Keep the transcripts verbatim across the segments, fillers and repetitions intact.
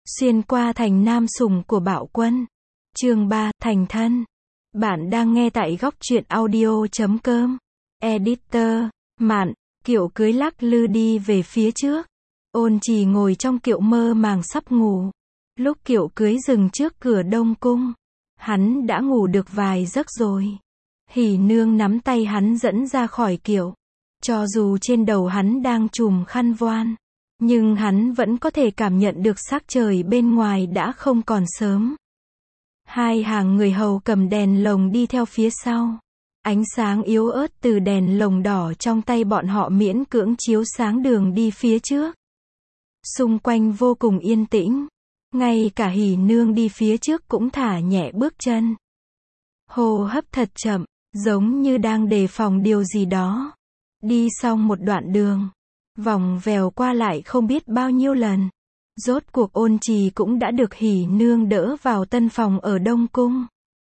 Xuyên qua thành nam sủng của Bạo Quân. Chương ba, thành thân. Bạn đang nghe tại góc truyện audio chấm com. Editor, Mạn, Kiệu cưới lắc lư đi về phía trước. Ôn Trì ngồi trong kiệu mơ màng sắp ngủ. Lúc kiệu cưới dừng trước cửa Đông Cung, hắn đã ngủ được vài giấc rồi. Hỉ Nương nắm tay hắn dẫn ra khỏi kiệu. Cho dù trên đầu hắn đang trùm khăn voan, nhưng hắn vẫn có thể cảm nhận được sắc trời bên ngoài đã không còn sớm. Hai hàng người hầu cầm đèn lồng đi theo phía sau. Ánh sáng yếu ớt từ đèn lồng đỏ trong tay bọn họ miễn cưỡng chiếu sáng đường đi phía trước. Xung quanh vô cùng yên tĩnh. Ngay cả Hỉ Nương đi phía trước cũng thả nhẹ bước chân. Hô hấp thật chậm, giống như đang đề phòng điều gì đó. Đi xong một đoạn đường, vòng vèo qua lại không biết bao nhiêu lần. Rốt cuộc Ôn Trì cũng đã được Hỉ Nương đỡ vào tân phòng ở Đông Cung.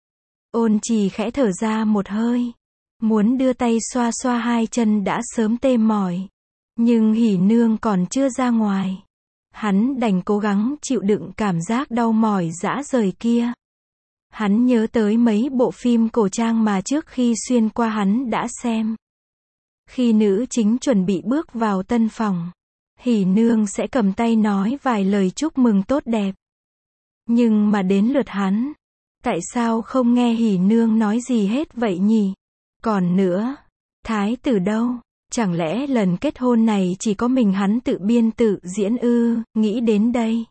Ôn Trì khẽ thở ra một hơi, muốn đưa tay xoa xoa hai chân đã sớm tê mỏi. Nhưng Hỉ Nương còn chưa ra ngoài. Hắn đành cố gắng chịu đựng cảm giác đau mỏi rã rời kia. Hắn nhớ tới mấy bộ phim cổ trang mà trước khi xuyên qua hắn đã xem. Khi nữ chính chuẩn bị bước vào tân phòng, Hỉ Nương sẽ cầm tay nói vài lời chúc mừng tốt đẹp. Nhưng mà đến lượt hắn, tại sao không nghe Hỉ Nương nói gì hết vậy nhỉ? Còn nữa, thái tử đâu? Chẳng lẽ lần kết hôn này chỉ có mình hắn tự biên tự diễn ư? Nghĩ đến đây,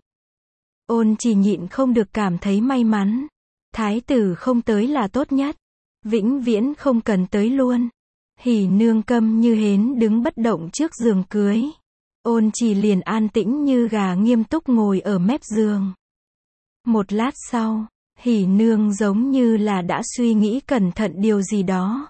Ôn Trì nhịn không được cảm thấy may mắn. Thái tử không tới là tốt nhất, vĩnh viễn không cần tới luôn. Hỉ Nương câm như hến đứng bất động trước giường cưới. Ôn Trì liền an tĩnh như gà nghiêm túc ngồi ở mép giường. Một lát sau, Hỉ Nương giống như là đã suy nghĩ cẩn thận điều gì đó.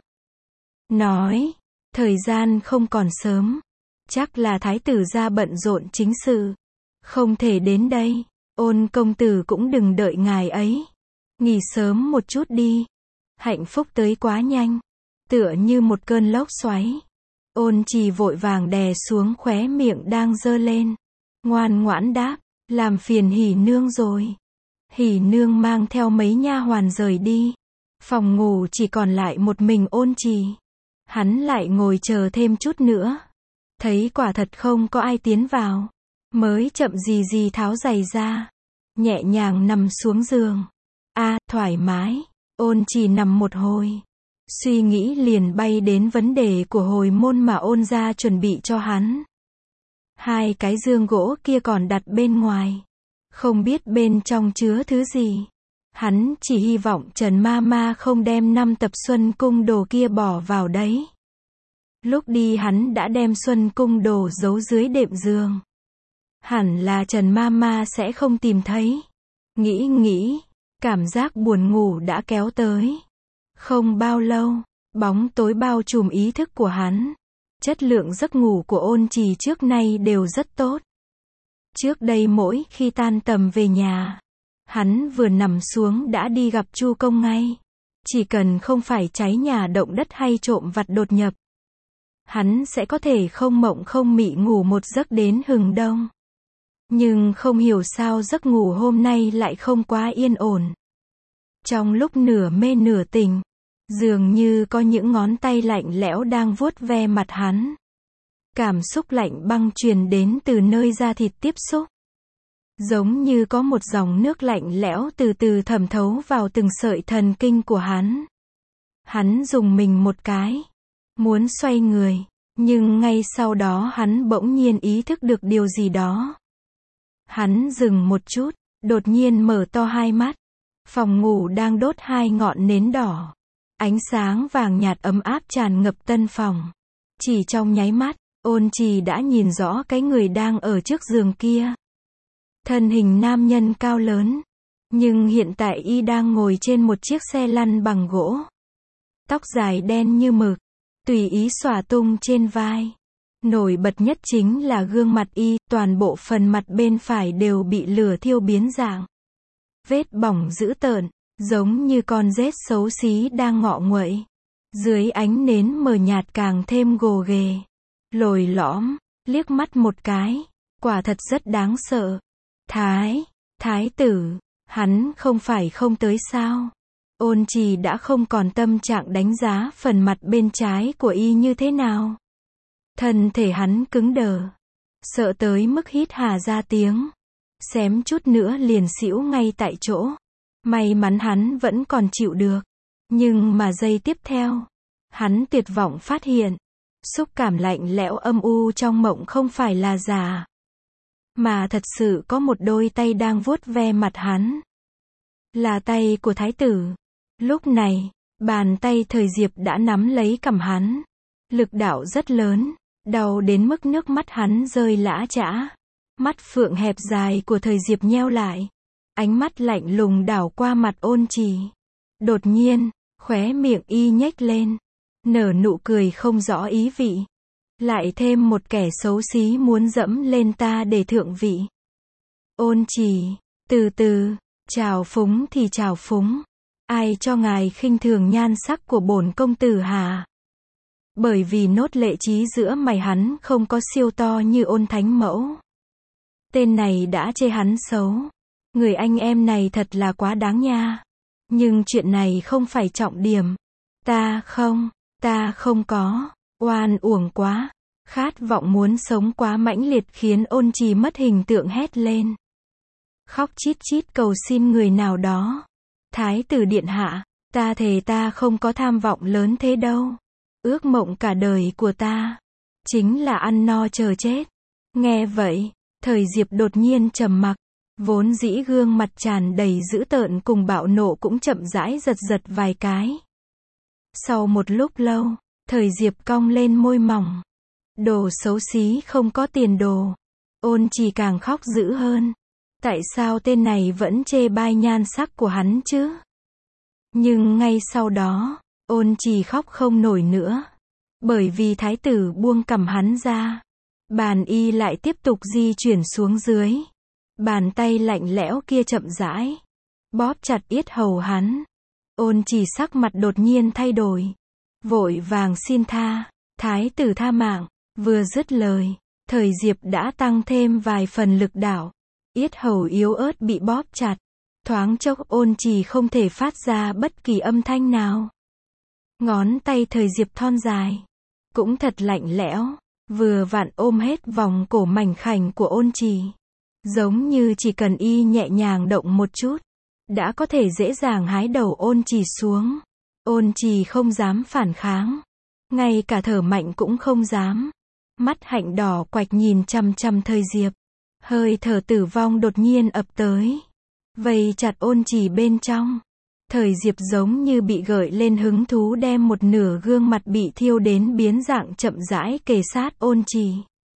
Nói, thời gian không còn sớm. Chắc là thái tử ra bận rộn chính sự, không thể đến đây. Ôn công tử cũng đừng đợi ngài ấy. Nghỉ sớm một chút đi. Hạnh phúc tới quá nhanh, tựa như một cơn lốc xoáy. Ôn Trì vội vàng đè xuống khóe miệng đang dơ lên. Ngoan ngoãn đáp, làm phiền Hỉ Nương rồi. Hỉ Nương mang theo mấy nha hoàn rời đi. Phòng ngủ chỉ còn lại một mình Ôn Trì. Hắn lại ngồi chờ thêm chút nữa. Thấy quả thật không có ai tiến vào, mới chậm gì gì tháo giày ra, nhẹ nhàng nằm xuống giường. A, à, thoải mái. Ôn Trì nằm một hồi, suy nghĩ liền bay đến vấn đề của hồi môn mà Ôn gia chuẩn bị cho hắn. Hai cái giường gỗ kia còn đặt bên ngoài, không biết bên trong chứa thứ gì. Hắn chỉ hy vọng Trần ma ma không đem năm tập Xuân Cung đồ kia bỏ vào đấy. Lúc đi hắn đã đem Xuân Cung đồ giấu dưới đệm giường. Hẳn là Trần ma ma sẽ không tìm thấy. Nghĩ nghĩ, cảm giác buồn ngủ đã kéo tới. Không bao lâu, bóng tối bao trùm ý thức của hắn. Chất lượng giấc ngủ của Ôn Trì trước nay đều rất tốt. Trước đây mỗi khi tan tầm về nhà, hắn vừa nằm xuống đã đi gặp Chu Công ngay. Chỉ cần không phải cháy nhà động đất hay trộm vặt đột nhập, hắn sẽ có thể không mộng không mị ngủ một giấc đến hừng đông. Nhưng không hiểu sao giấc ngủ hôm nay lại không quá yên ổn. Trong lúc nửa mê nửa tỉnh, dường như có những ngón tay lạnh lẽo đang vuốt ve mặt hắn. Cảm xúc lạnh băng truyền đến từ nơi da thịt tiếp xúc. Giống như có một dòng nước lạnh lẽo từ từ thẩm thấu vào từng sợi thần kinh của hắn. Hắn rùng mình một cái, muốn xoay người, nhưng ngay sau đó hắn bỗng nhiên ý thức được điều gì đó. Hắn dừng một chút, đột nhiên mở to hai mắt. Phòng ngủ đang đốt hai ngọn nến đỏ. Ánh sáng vàng nhạt ấm áp tràn ngập tân phòng. Chỉ trong nháy mắt, Ôn Trì đã nhìn rõ cái người đang ở trước giường kia. Thân hình nam nhân cao lớn. Nhưng hiện tại y đang ngồi trên một chiếc xe lăn bằng gỗ. Tóc dài đen như mực, tùy ý xõa tung trên vai. Nổi bật nhất chính là gương mặt y, toàn bộ phần mặt bên phải đều bị lửa thiêu biến dạng. Vết bỏng dữ tợn, giống như con rết xấu xí đang ngọ nguậy. Dưới ánh nến mờ nhạt càng thêm gồ ghề, lồi lõm, liếc mắt một cái, quả thật rất đáng sợ. Thái, Thái tử, hắn không phải không tới sao? Ôn trì đã không còn tâm trạng đánh giá phần mặt bên trái của y như thế nào. Thân thể hắn cứng đờ, sợ tới mức hít hà ra tiếng, xém chút nữa liền xỉu ngay tại chỗ. May mắn hắn vẫn còn chịu được, nhưng mà giây tiếp theo, hắn tuyệt vọng phát hiện, xúc cảm lạnh lẽo âm u trong mộng không phải là giả, mà thật sự có một đôi tay đang vuốt ve mặt hắn. Là tay của thái tử. Lúc này, bàn tay Thời Diệp đã nắm lấy cằm hắn. Lực đạo rất lớn, đau đến mức nước mắt hắn rơi lã chã. Mắt phượng hẹp dài của Thời Diệp nheo lại. Ánh mắt lạnh lùng đảo qua mặt Ôn Trì. Đột nhiên, khóe miệng y nhếch lên, nở nụ cười không rõ ý vị. Lại thêm một kẻ xấu xí muốn dẫm lên ta để thượng vị. Ôn Trì, từ từ, trào phúng thì trào phúng. Ai cho ngài khinh thường nhan sắc của bổn công tử hả? Bởi vì nốt lệ trí giữa mày hắn không có siêu to như Ôn thánh mẫu. Tên này đã chê hắn xấu. Người anh em này thật là quá đáng nha. Nhưng chuyện này không phải trọng điểm. Ta không, ta không có. Oan uổng quá. Khát vọng muốn sống quá mãnh liệt khiến Ôn Trì mất hình tượng hét lên. Khóc chít chít cầu xin người nào đó. Thái tử điện hạ, ta thề ta không có tham vọng lớn thế đâu. Ước mộng cả đời của ta chính là ăn no chờ chết. Nghe vậy, Thời Diệp đột nhiên trầm mặc, vốn dĩ gương mặt tràn đầy dữ tợn cùng bạo nộ cũng chậm rãi giật giật vài cái. Sau một lúc lâu, Thời Diệp cong lên môi mỏng. Đồ xấu xí không có tiền đồ. Ôn Trì càng khóc dữ hơn. Tại sao tên này vẫn chê bai nhan sắc của hắn chứ? Nhưng ngay sau đó, Ôn Trì khóc không nổi nữa. Bởi vì thái tử buông cằm hắn ra. Bàn y lại tiếp tục di chuyển xuống dưới. Bàn tay lạnh lẽo kia chậm rãi bóp chặt yết hầu hắn. Ôn Trì sắc mặt đột nhiên thay đổi. Vội vàng xin tha. Thái tử tha mạng. Vừa dứt lời, Thời Diệp đã tăng thêm vài phần lực đạo. Yết hầu yếu ớt bị bóp chặt. Thoáng chốc Ôn Trì không thể phát ra bất kỳ âm thanh nào. Ngón tay Thời Diệp thon dài, cũng thật lạnh lẽo, vừa vặn ôm hết vòng cổ mảnh khảnh của Ôn Trì. Giống như chỉ cần y nhẹ nhàng động một chút, đã có thể dễ dàng hái đầu Ôn Trì xuống. Ôn Trì không dám phản kháng, ngay cả thở mạnh cũng không dám. Mắt hạnh đỏ quạch nhìn chằm chằm Thời Diệp. Hơi thở tử vong đột nhiên ập tới, vây chặt Ôn Trì bên trong. Thời Diệp giống như bị gợi lên hứng thú đem một nửa gương mặt bị thiêu đến biến dạng chậm rãi kề sát Ôn Trì.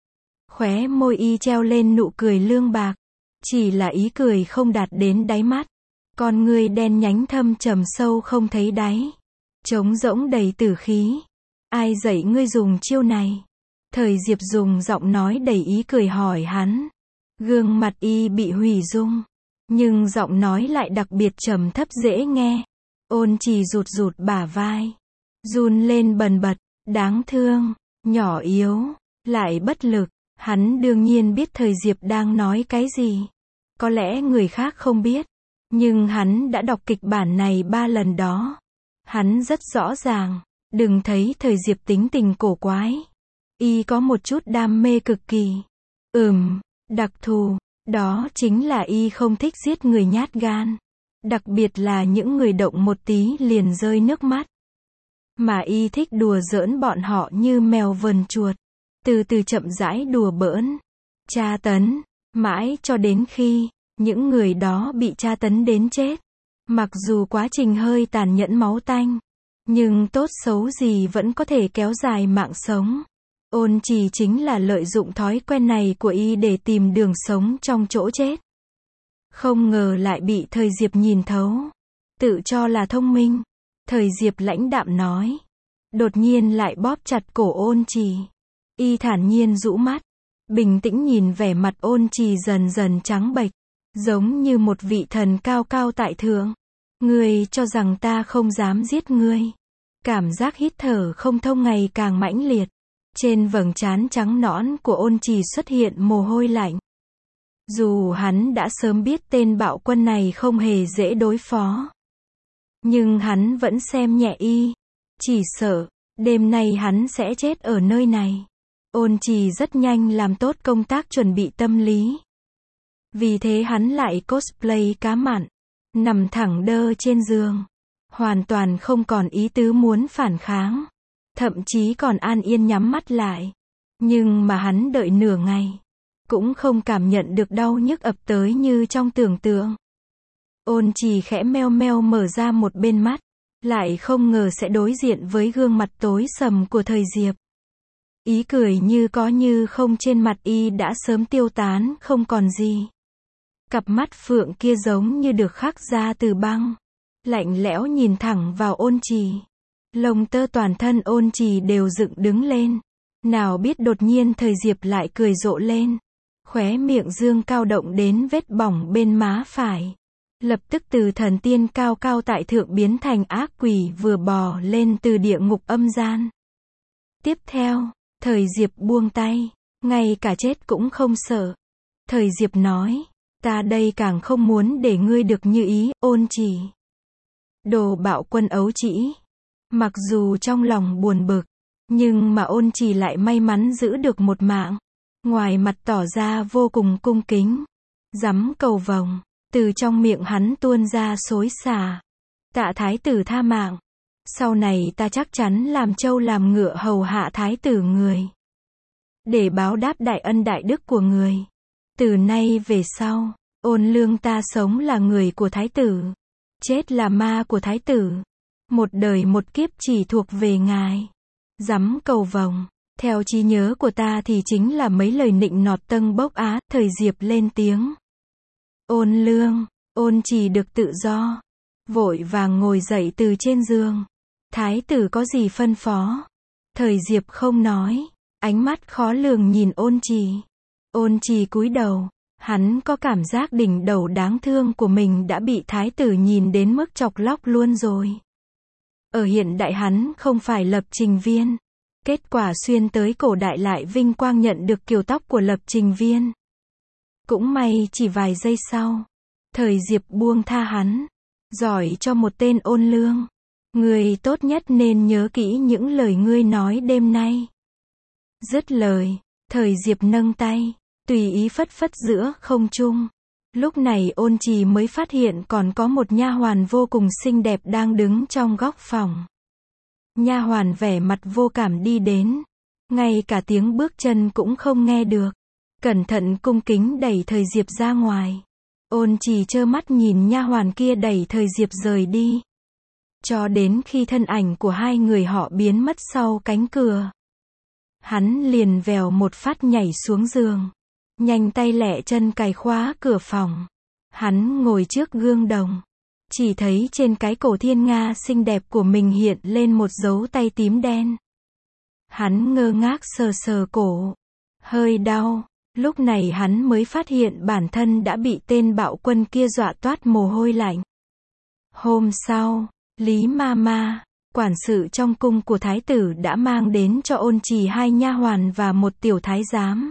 Khóe môi y treo lên nụ cười lương bạc, chỉ là ý cười không đạt đến đáy mắt. Con ngươi đen nhánh thâm trầm sâu không thấy đáy, trống rỗng đầy tử khí. Ai dạy ngươi dùng chiêu này? Thời Diệp dùng giọng nói đầy ý cười hỏi hắn. Gương mặt y bị hủy dung, nhưng giọng nói lại đặc biệt trầm thấp dễ nghe. Ôn Trì rụt rụt bả vai, run lên bần bật, đáng thương, nhỏ yếu, lại bất lực. Hắn đương nhiên biết Thời Diệp đang nói cái gì. Có lẽ người khác không biết, nhưng hắn đã đọc kịch bản này ba lần đó. Hắn rất rõ ràng, đừng thấy Thời Diệp tính tình cổ quái. Y có một chút đam mê cực kỳ. Ừm, đặc thù, đó chính là y không thích giết người nhát gan. Đặc biệt là những người động một tí liền rơi nước mắt. Mà y thích đùa giỡn bọn họ như mèo vờn chuột. Từ từ chậm rãi đùa bỡn, tra tấn, mãi cho đến khi những người đó bị tra tấn đến chết. Mặc dù quá trình hơi tàn nhẫn máu tanh, nhưng tốt xấu gì vẫn có thể kéo dài mạng sống. Ôn Trì chính là lợi dụng thói quen này của y để tìm đường sống trong chỗ chết. Không ngờ lại bị Thời Diệp nhìn thấu. Tự cho là thông minh, Thời Diệp lãnh đạm nói. Đột nhiên lại bóp chặt cổ Ôn Trì. Y thản nhiên rũ mắt, bình tĩnh nhìn vẻ mặt Ôn Trì dần dần trắng bệch, giống như một vị thần cao cao tại thượng. Ngươi cho rằng ta không dám giết ngươi. Cảm giác hít thở không thông ngày càng mãnh liệt. Trên vầng trán trắng nõn của Ôn Trì xuất hiện mồ hôi lạnh. Dù hắn đã sớm biết tên bạo quân này không hề dễ đối phó, nhưng hắn vẫn xem nhẹ y. Chỉ sợ, đêm nay hắn sẽ chết ở nơi này. Ôn Trì rất nhanh làm tốt công tác chuẩn bị tâm lý. Vì thế hắn lại cosplay cá mặn, nằm thẳng đơ trên giường, hoàn toàn không còn ý tứ muốn phản kháng, thậm chí còn an yên nhắm mắt lại. Nhưng mà hắn đợi nửa ngày, cũng không cảm nhận được đau nhức ập tới như trong tưởng tượng. Ôn Trì khẽ meo meo mở ra một bên mắt, lại không ngờ sẽ đối diện với gương mặt tối sầm của Thời Diệp. Ý cười như có như không trên mặt y đã sớm tiêu tán không còn gì. Cặp mắt phượng kia giống như được khắc ra từ băng, lạnh lẽo nhìn thẳng vào Ôn Trì. Lông tơ toàn thân Ôn Trì đều dựng đứng lên. Nào biết đột nhiên Thời Diệp lại cười rộ lên, khóe miệng dương cao động đến vết bỏng bên má phải. Lập tức từ thần tiên cao cao tại thượng biến thành ác quỷ vừa bò lên từ địa ngục âm gian. Tiếp theo, Thời Diệp buông tay, ngay cả chết cũng không sợ. Thời Diệp nói, ta đây càng không muốn để ngươi được như ý, Ôn Trì. Đồ bạo quân ấu trĩ. Mặc dù trong lòng buồn bực, nhưng mà Ôn Trì lại may mắn giữ được một mạng. Ngoài mặt tỏ ra vô cùng cung kính, dám cầu vồng, từ trong miệng hắn tuôn ra xối xả. Tạ thái tử tha mạng. Sau này ta chắc chắn làm trâu làm ngựa hầu hạ thái tử người, để báo đáp đại ân đại đức của người. Từ nay về sau, Ôn Lương ta sống là người của thái tử, chết là ma của thái tử. Một đời một kiếp chỉ thuộc về ngài. Dám cầu vồng. Theo trí nhớ của ta thì chính là mấy lời nịnh nọt tâng bốc á. Thời Diệp lên tiếng. Ôn Lương, Ôn Trì được tự do, vội vàng ngồi dậy từ trên giường. Thái tử có gì phân phó? Thời Diệp không nói, ánh mắt khó lường nhìn Ôn Trì. Ôn Trì cúi đầu, hắn có cảm giác đỉnh đầu đáng thương của mình đã bị thái tử nhìn đến mức chọc lóc luôn rồi. Ở hiện đại hắn không phải Lập Trình Viên, kết quả xuyên tới cổ đại lại vinh quang nhận được kiểu tóc của Lập Trình Viên. Cũng may chỉ vài giây sau, Thời Diệp buông tha hắn, giỏi cho một tên Ôn Lương. Ngươi tốt nhất nên nhớ kỹ những lời ngươi nói đêm nay. Dứt lời, Thời Diệp nâng tay, tùy ý phất phất giữa không trung. Lúc này Ôn Trì mới phát hiện còn có một nha hoàn vô cùng xinh đẹp đang đứng trong góc phòng. Nha hoàn vẻ mặt vô cảm đi đến, ngay cả tiếng bước chân cũng không nghe được. Cẩn thận cung kính đẩy Thời Diệp ra ngoài. Ôn Trì trơ mắt nhìn nha hoàn kia đẩy Thời Diệp rời đi, cho đến khi thân ảnh của hai người họ biến mất sau cánh cửa. Hắn liền vèo một phát nhảy xuống giường, nhanh tay lẹ chân cài khóa cửa phòng. Hắn ngồi trước gương đồng, chỉ thấy trên cái cổ thiên nga xinh đẹp của mình hiện lên một dấu tay tím đen. Hắn ngơ ngác sờ sờ cổ, hơi đau. Lúc này hắn mới phát hiện bản thân đã bị tên bạo quân kia dọa toát mồ hôi lạnh. Hôm sau, Lý Ma Ma, quản sự trong cung của thái tử đã mang đến cho Ôn Trì hai nha hoàn và một tiểu thái giám.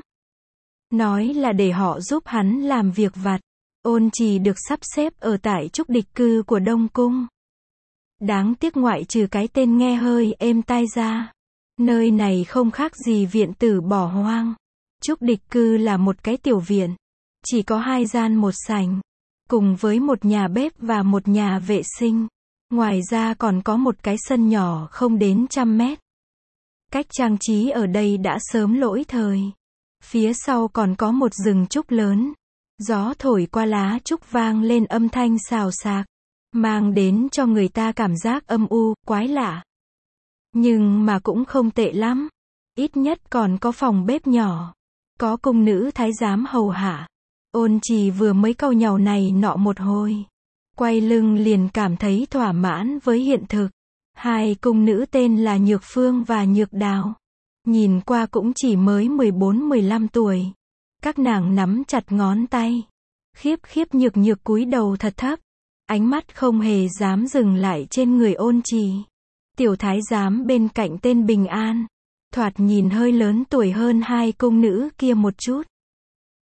Nói là để họ giúp hắn làm việc vặt. Ôn Trì được sắp xếp ở tại Trúc Địch Cư của Đông Cung. Đáng tiếc ngoại trừ cái tên nghe hơi êm tai ra, nơi này không khác gì viện tử bỏ hoang. Trúc Địch Cư là một cái tiểu viện, chỉ có hai gian một sảnh, cùng với một nhà bếp và một nhà vệ sinh. Ngoài ra còn có một cái sân nhỏ không đến trăm mét. Cách trang trí ở đây đã sớm lỗi thời. Phía sau còn có một rừng trúc lớn. Gió thổi qua lá trúc vang lên âm thanh xào xạc, mang đến cho người ta cảm giác âm u, quái lạ. Nhưng mà cũng không tệ lắm. Ít nhất còn có phòng bếp nhỏ, có cung nữ thái giám hầu hạ. Ôn Trì vừa mới cau nhàu này nọ một hồi, quay lưng liền cảm thấy thỏa mãn với hiện thực. Hai cung nữ tên là Nhược Phương và Nhược Đào, nhìn qua cũng chỉ mới mười bốn mười lăm tuổi. Các nàng nắm chặt ngón tay, khiếp khiếp nhược nhược cúi đầu thật thấp, ánh mắt không hề dám dừng lại trên người Ôn Trì. Tiểu thái giám bên cạnh tên Bình An, thoạt nhìn hơi lớn tuổi hơn hai cung nữ kia một chút.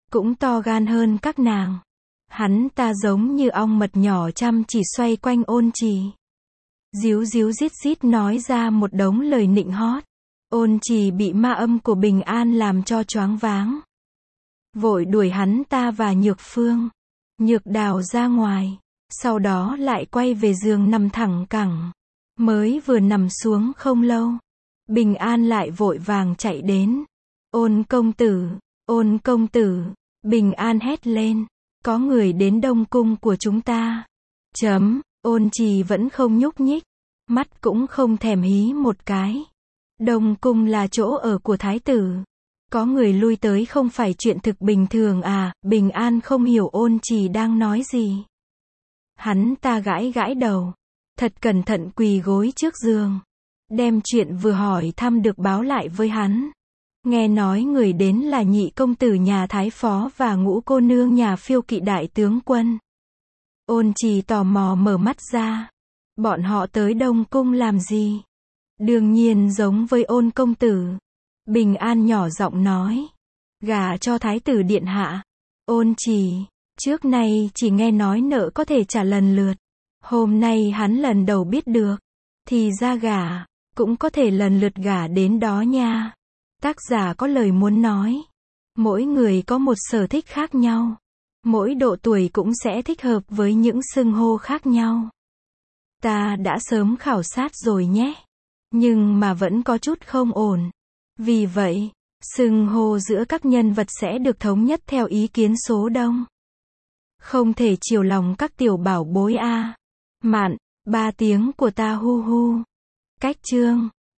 cũng to gan hơn các nàng. Hắn ta giống như ong mật nhỏ chăm chỉ xoay quanh Ôn Trì. Díu díu rít rít nói ra một đống lời nịnh hót. Ôn Trì bị ma âm của Bình An làm cho choáng váng. Vội đuổi hắn ta và Nhược Phương, Nhược Đào ra ngoài. Sau đó lại quay về giường nằm thẳng cẳng. Mới vừa nằm xuống không lâu, Bình An lại vội vàng chạy đến. Ôn công tử, Ôn công tử, Bình An hét lên. Có người đến Đông Cung của chúng ta. Chấm, Ôn Trì vẫn không nhúc nhích. Mắt cũng không thèm hí một cái. Đông Cung là chỗ ở của thái tử. Có người lui tới không phải chuyện thực bình thường à, Bình An không hiểu Ôn Trì đang nói gì. Hắn ta gãi gãi đầu. Thật cẩn thận quỳ gối trước giường. Đem chuyện vừa hỏi thăm được báo lại với hắn. Nghe nói người đến là nhị công tử nhà thái phó và ngũ cô nương nhà phiêu kỵ đại tướng quân. Ôn Trì tò mò mở mắt ra. Bọn họ tới Đông Cung làm gì? Đương nhiên giống với Ôn công tử. Bình An nhỏ giọng nói. Gả cho thái tử điện hạ. Ôn Trì, trước nay chỉ nghe nói nợ có thể trả lần lượt. Hôm nay hắn lần đầu biết được. Thì ra gả, cũng có thể lần lượt gả đến đó nha. Tác giả có lời muốn nói. Mỗi người có một sở thích khác nhau. Mỗi độ tuổi cũng sẽ thích hợp với những xưng hô khác nhau. Ta đã sớm khảo sát rồi nhé. Nhưng mà vẫn có chút không ổn. Vì vậy, xưng hô giữa các nhân vật sẽ được thống nhất theo ý kiến số đông. Không thể chiều lòng các tiểu bảo bối a. Mạn, ba tiếng của ta hu hu. Cách chương